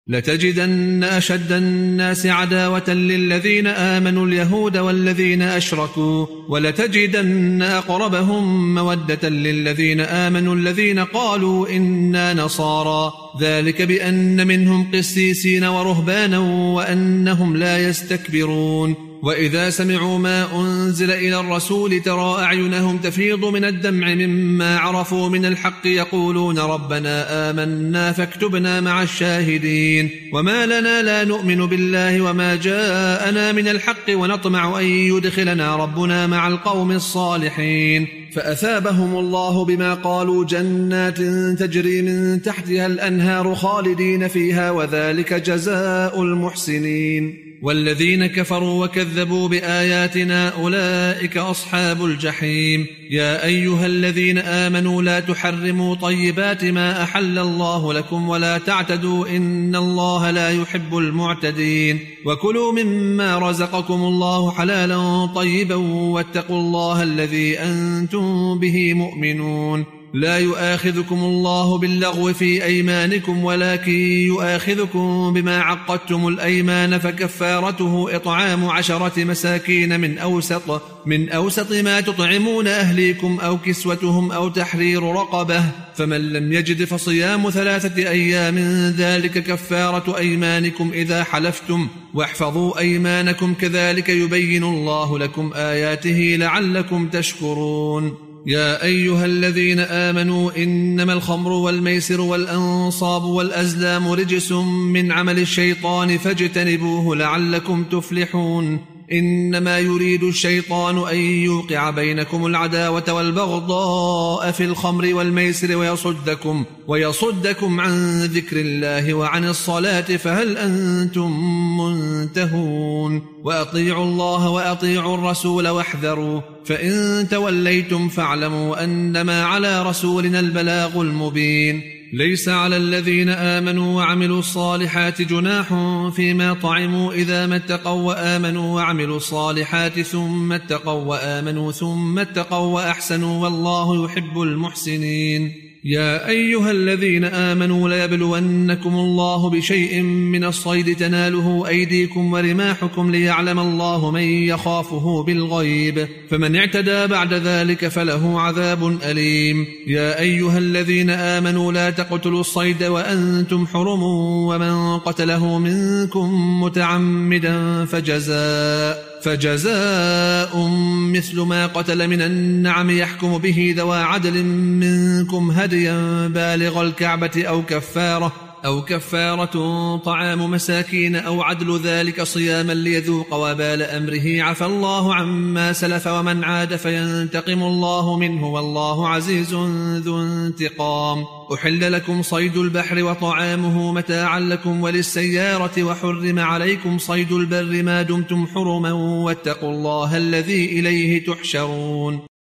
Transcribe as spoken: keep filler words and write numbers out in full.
لتجدن أشد الناس عداوة للذين آمنوا اليهود والذين أشركوا ولتجدن أقربهم مودة للذين آمنوا الذين قالوا إنا نصارى ذلك بأن منهم قسيسين ورهبانا وأنهم لا يستكبرون وإذا سمعوا ما أنزل إلى الرسول ترى أعينهم تفيض من الدمع مما عرفوا من الحق يقولون ربنا آمنا فاكتبنا مع الشاهدين وما لنا لا نؤمن بالله وما جاءنا من الحق ونطمع أن يدخلنا ربنا مع القوم الصالحين فأثابهم الله بما قالوا جنات تجري من تحتها الأنهار خالدين فيها وذلك جزاء المحسنين والذين كفروا وكذبوا بآياتنا أولئك أصحاب الجحيم يا أيها الذين آمنوا لا تحرموا طيبات ما أحل الله لكم ولا تعتدوا إن الله لا يحب المعتدين وكلوا مما رزقكم الله حلالا طيبا واتقوا الله الذي أنتم به مؤمنون لا يؤاخذكم الله باللغو في أيمانكم ولكن يؤاخذكم بما عقدتم الأيمان فكفارته إطعام عشرة مساكين من أوسط, من أوسط ما تطعمون أهليكم أو كسوتهم أو تحرير رقبة فمن لم يجد فصيام ثلاثة أيام ذلك كفارة أيمانكم إذا حلفتم واحفظوا أيمانكم كذلك يبين الله لكم آياته لعلكم تشكرون يا أيها الذين آمنوا إنما الخمر والميسر والأنصاب والأزلام رجس من عمل الشيطان فاجتنبوه لعلكم تفلحون إنما يريد الشيطان أن يوقع بينكم العداوة والبغضاء في الخمر والميسر ويصدكم, ويصدكم عن ذكر الله وعن الصلاة فهل أنتم منتهون وأطيعوا الله وأطيعوا الرسول واحذروا فإن توليتم فاعلموا أنما على رسولنا البلاغ المبين ليس على الذين آمنوا وعملوا الصالحات جناح فيما طعموا إذا ما اتقوا وآمنوا وعملوا الصالحات ثم اتقوا وآمنوا ثم اتقوا وأحسنوا والله يحب المحسنين يا أيها الذين آمنوا ليبلونكم الله بشيء من الصيد تناله أيديكم ورماحكم ليعلم الله من يخافه بالغيب فمن اعتدى بعد ذلك فله عذاب أليم يا أيها الذين آمنوا لا تقتلوا الصيد وأنتم حرم ومن قتله منكم متعمدا فجزاء فجزاء مثل ما قتل من النعم يحكم به ذوى عدل منكم هديا بالغ الكعبة أو كفارة أو كفارة طعام مساكين أو عدل ذلك صياما ليذوق وبال أمره عفى الله عما سلف ومن عاد فينتقم الله منه والله عزيز ذو انتقام أحل لكم صيد البحر وطعامه متاعا لكم وللسيارة وحرم عليكم صيد البر ما دمتم حرما واتقوا الله الذي إليه تحشرون